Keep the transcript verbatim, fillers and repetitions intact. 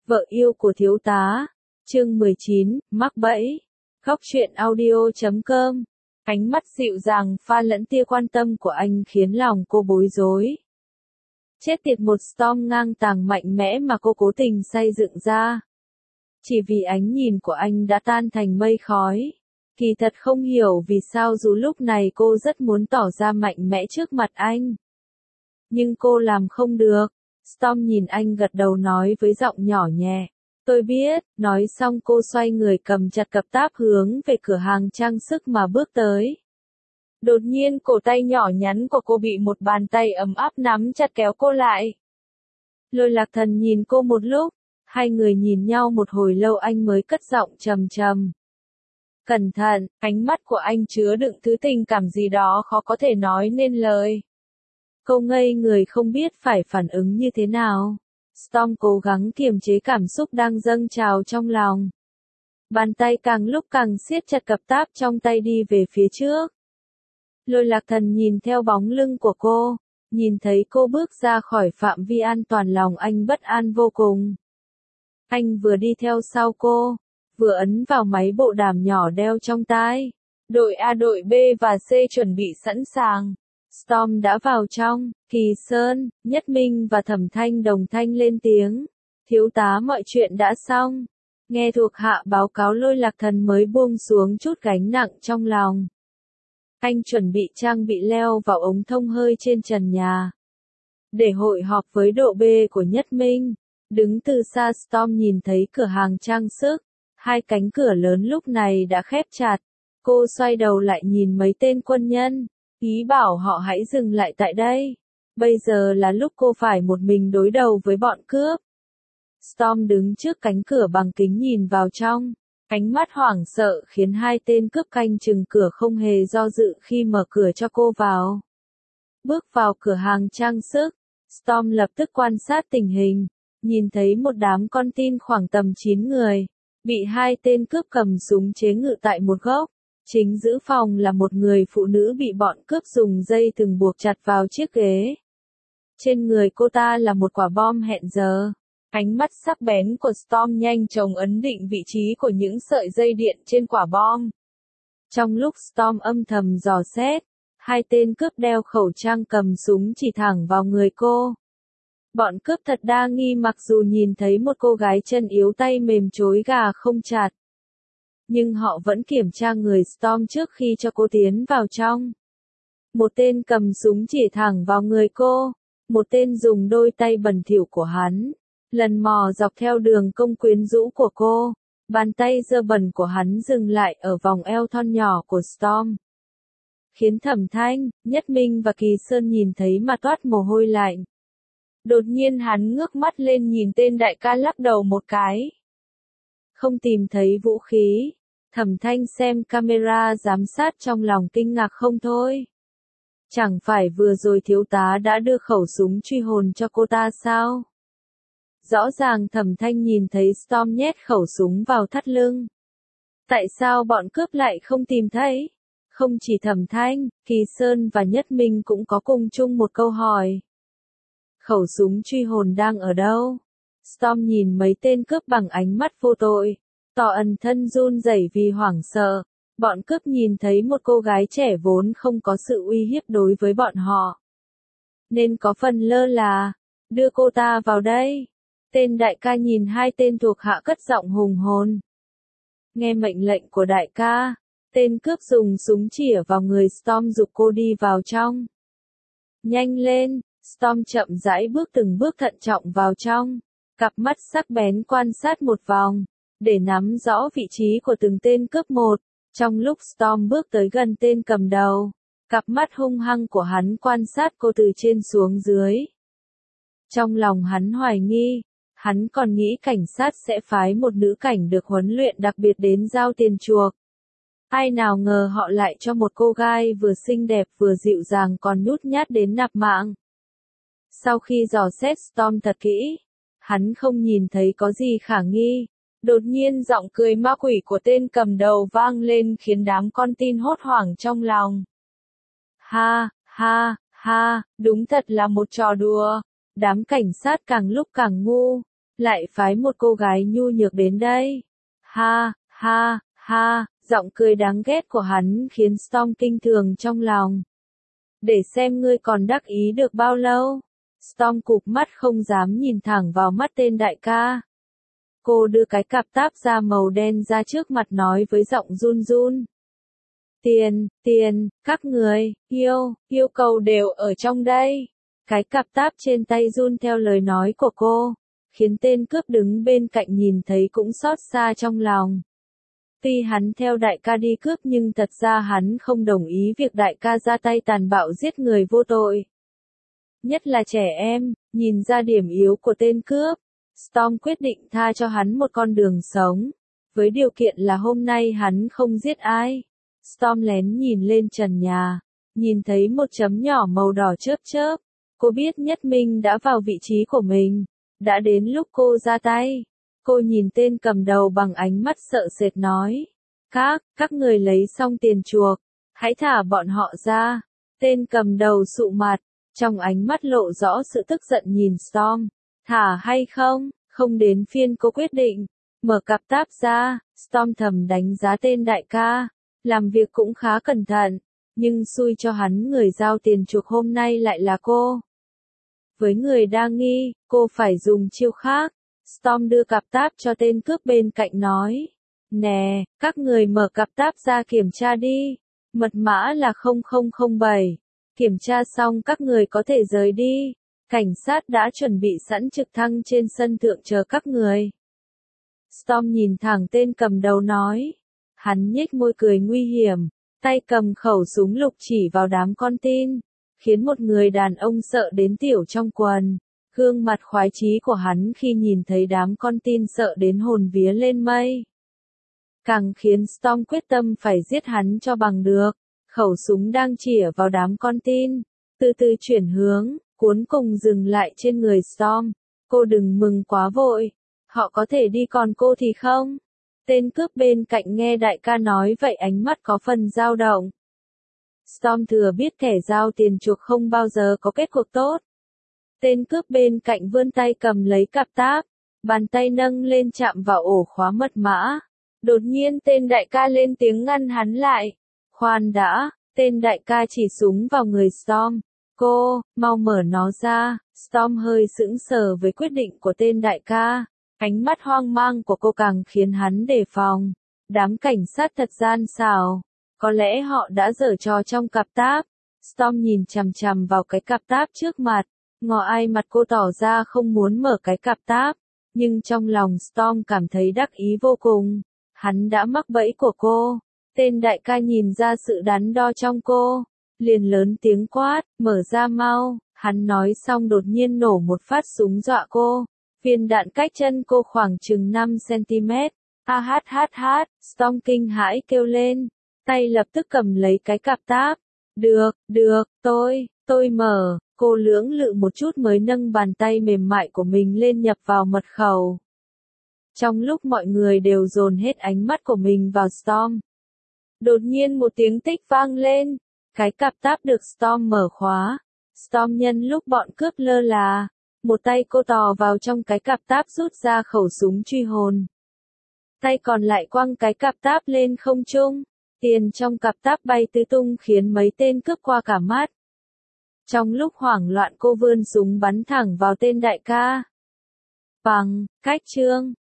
Vợ yêu của thiếu tá. Chương mười chín, mắc bẫy. Góc truyện audio chấm com. Ánh mắt dịu dàng pha lẫn tia quan tâm của anh khiến lòng cô bối rối. Chết tiệt, một Storm ngang tàng mạnh mẽ mà cô cố tình xây dựng ra. Chỉ vì ánh nhìn của anh đã tan thành mây khói. Kỳ thật không hiểu vì sao dù lúc này cô rất muốn tỏ ra mạnh mẽ trước mặt anh. Nhưng cô làm không được. Storm nhìn anh gật đầu nói với giọng nhỏ nhẹ. Tôi biết, nói xong cô xoay người cầm chặt cặp táp hướng về cửa hàng trang sức mà bước tới. Đột nhiên cổ tay nhỏ nhắn của cô bị một bàn tay ấm áp nắm chặt kéo cô lại. Lôi Lạc Thần nhìn cô một lúc, hai người nhìn nhau một hồi lâu anh mới cất giọng trầm trầm. Cẩn thận, ánh mắt của anh chứa đựng thứ tình cảm gì đó khó có thể nói nên lời. Cô ngây người không biết phải phản ứng như thế nào. Storm cố gắng kiềm chế cảm xúc đang dâng trào trong lòng. Bàn tay càng lúc càng siết chặt cặp táp trong tay đi về phía trước. Lôi Lạc Thần nhìn theo bóng lưng của cô, nhìn thấy cô bước ra khỏi phạm vi an toàn, lòng anh bất an vô cùng. Anh vừa đi theo sau cô, vừa ấn vào máy bộ đàm nhỏ đeo trong tai. Đội A, đội B và C chuẩn bị sẵn sàng. Storm đã vào trong, Kỳ Sơn, Nhất Minh và Thẩm Thanh đồng thanh lên tiếng. Thiếu tá, mọi chuyện đã xong. Nghe thuộc hạ báo cáo, Lôi Lạc Thần mới buông xuống chút gánh nặng trong lòng. Anh chuẩn bị trang bị leo vào ống thông hơi trên trần nhà. Để hội họp với độ B của Nhất Minh. Đứng từ xa, Storm nhìn thấy cửa hàng trang sức. Hai cánh cửa lớn lúc này đã khép chặt. Cô xoay đầu lại nhìn mấy tên quân nhân. Ý bảo họ hãy dừng lại tại đây. Bây giờ là lúc cô phải một mình đối đầu với bọn cướp. Storm đứng trước cánh cửa bằng kính nhìn vào trong. Ánh mắt hoảng sợ khiến hai tên cướp canh chừng cửa không hề do dự khi mở cửa cho cô vào. Bước vào cửa hàng trang sức, Storm lập tức quan sát tình hình. Nhìn thấy một đám con tin khoảng tầm chín người. Bị hai tên cướp cầm súng chế ngự tại một góc. Chính giữa phòng là một người phụ nữ bị bọn cướp dùng dây thừng buộc chặt vào chiếc ghế. Trên người cô ta là một quả bom hẹn giờ. Ánh mắt sắc bén của Storm nhanh chóng ấn định vị trí của những sợi dây điện trên quả bom. Trong lúc Storm âm thầm dò xét, hai tên cướp đeo khẩu trang cầm súng chỉ thẳng vào người cô. Bọn cướp thật đa nghi mặc dù nhìn thấy một cô gái chân yếu tay mềm chối gà không chặt. Nhưng họ vẫn kiểm tra người Storm trước khi cho cô tiến vào trong. Một tên cầm súng chỉ thẳng vào người cô. Một tên dùng đôi tay bẩn thỉu của hắn. Lần mò dọc theo đường cong quyến rũ của cô. Bàn tay dơ bẩn của hắn dừng lại ở vòng eo thon nhỏ của Storm. Khiến Thẩm Thanh, Nhất Minh và Kỳ Sơn nhìn thấy mà toát mồ hôi lạnh. Đột nhiên hắn ngước mắt lên nhìn tên đại ca, lắc đầu một cái. Không tìm thấy vũ khí. Thẩm Thanh xem camera giám sát trong lòng kinh ngạc không thôi. Chẳng phải vừa rồi thiếu tá đã đưa khẩu súng truy hồn cho cô ta sao? Rõ ràng Thẩm Thanh nhìn thấy Storm nhét khẩu súng vào thắt lưng. Tại sao bọn cướp lại không tìm thấy? Không chỉ Thẩm Thanh, Kỳ Sơn và Nhất Minh cũng có cùng chung một câu hỏi. Khẩu súng truy hồn đang ở đâu? Storm nhìn mấy tên cướp bằng ánh mắt vô tội. Tỏ ẩn thân run rẩy vì hoảng sợ. Bọn cướp nhìn thấy một cô gái trẻ vốn không có sự uy hiếp đối với bọn họ. Nên có phần lơ là. Đưa cô ta vào đây. Tên đại ca nhìn hai tên thuộc hạ cất giọng hùng hồn. Nghe mệnh lệnh của đại ca. Tên cướp dùng súng chĩa vào người Storm giục cô đi vào trong. Nhanh lên. Storm chậm rãi bước từng bước thận trọng vào trong. Cặp mắt sắc bén quan sát một vòng. Để nắm rõ vị trí của từng tên cướp một. Trong lúc Storm bước tới gần tên cầm đầu, cặp mắt hung hăng của hắn quan sát cô từ trên xuống dưới. Trong lòng hắn hoài nghi, hắn còn nghĩ cảnh sát sẽ phái một nữ cảnh được huấn luyện đặc biệt đến giao tiền chuộc. Ai nào ngờ họ lại cho một cô gái vừa xinh đẹp vừa dịu dàng còn nhút nhát đến nạp mạng. Sau khi dò xét Storm thật kỹ, hắn không nhìn thấy có gì khả nghi. Đột nhiên giọng cười ma quỷ của tên cầm đầu vang lên khiến đám con tin hốt hoảng trong lòng. Ha, ha, ha, đúng thật là một trò đùa. Đám cảnh sát càng lúc càng ngu. lại phái một cô gái nhu nhược đến đây. Ha, ha, ha, giọng cười đáng ghét của hắn khiến Storm kinh thường trong lòng. Để xem ngươi còn đắc ý được bao lâu. Storm cụp mắt không dám nhìn thẳng vào mắt tên đại ca. Cô đưa cái cặp táp da màu đen ra trước mặt nói với giọng run run. Tiền, tiền, các người, yêu, yêu cầu đều ở trong đây. Cái cặp táp trên tay run theo lời nói của cô, khiến tên cướp đứng bên cạnh nhìn thấy cũng xót xa trong lòng. Tuy hắn theo đại ca đi cướp nhưng thật ra hắn không đồng ý việc đại ca ra tay tàn bạo giết người vô tội. Nhất là trẻ em, nhìn ra điểm yếu của tên cướp, Storm quyết định tha cho hắn một con đường sống, với điều kiện là hôm nay hắn không giết ai. Storm lén nhìn lên trần nhà, nhìn thấy một chấm nhỏ màu đỏ chớp chớp. Cô biết Nhất Minh đã vào vị trí của mình, đã đến lúc cô ra tay. Cô nhìn tên cầm đầu bằng ánh mắt sợ sệt nói. Các, các người lấy xong tiền chuộc, hãy thả bọn họ ra. Tên cầm đầu sụ mặt, trong ánh mắt lộ rõ sự tức giận nhìn Storm. Thả hay không, không đến phiên cô quyết định. Mở cặp táp ra, Storm thầm đánh giá tên đại ca. Làm việc cũng khá cẩn thận, nhưng xui cho hắn người giao tiền chuộc hôm nay lại là cô. Với người đa nghi, cô phải dùng chiêu khác. Storm đưa cặp táp cho tên cướp bên cạnh nói. Nè, các người mở cặp táp ra kiểm tra đi. Mật mã là không không không bảy. Kiểm tra xong các người có thể rời đi. Cảnh sát đã chuẩn bị sẵn trực thăng trên sân thượng chờ các người. Storm nhìn thẳng tên cầm đầu nói. Hắn nhếch môi cười nguy hiểm, tay cầm khẩu súng lục chỉ vào đám con tin, khiến một người đàn ông sợ đến tiểu trong quần. Gương mặt khoái chí của hắn khi nhìn thấy đám con tin sợ đến hồn vía lên mây. Càng khiến Storm quyết tâm phải giết hắn cho bằng được. Khẩu súng đang chĩa vào đám con tin, từ từ chuyển hướng, cuối cùng dừng lại trên người Storm. Cô đừng mừng quá vội, họ có thể đi còn cô thì không? Tên cướp bên cạnh nghe đại ca nói vậy ánh mắt có phần dao động. Storm thừa biết kẻ giao tiền chuộc không bao giờ có kết cuộc tốt. Tên cướp bên cạnh vươn tay cầm lấy cặp táp, bàn tay nâng lên chạm vào ổ khóa mật mã. Đột nhiên tên đại ca lên tiếng ngăn hắn lại. Khoan đã, tên đại ca chỉ súng vào người Storm. Cô, mau mở nó ra. Storm hơi sững sờ với quyết định của tên đại ca. Ánh mắt hoang mang của cô càng khiến hắn đề phòng. Đám cảnh sát thật gian xảo. Có lẽ họ đã giở trò trong cặp táp. Storm nhìn chằm chằm vào cái cặp táp trước mặt. Ngọ ai mặt cô tỏ ra không muốn mở cái cặp táp. Nhưng trong lòng Storm cảm thấy đắc ý vô cùng. Hắn đã mắc bẫy của cô. Tên đại ca nhìn ra sự đắn đo trong cô. Liền lớn tiếng quát, mở ra mau. Hắn nói xong đột nhiên nổ một phát súng dọa cô. Viên đạn cách chân cô khoảng chừng năm xăng-ti-mét. A hát hát hát, Storm kinh hãi kêu lên. Tay lập tức cầm lấy cái cặp táp. Được, được, tôi, tôi mở. Cô lưỡng lự một chút mới nâng bàn tay mềm mại của mình lên nhập vào mật khẩu. Trong lúc mọi người đều dồn hết ánh mắt của mình vào Storm. Đột nhiên một tiếng tích vang lên. Cái cặp táp được Storm mở khóa. Storm nhân lúc bọn cướp lơ là. Một tay cô tò vào trong cái cặp táp rút ra khẩu súng truy hồn. Tay còn lại quăng cái cặp táp lên không trung. Tiền trong cặp táp bay tứ tung khiến mấy tên cướp qua cả mắt. Trong lúc hoảng loạn cô vươn súng bắn thẳng vào tên đại ca. Bằng, cách chương.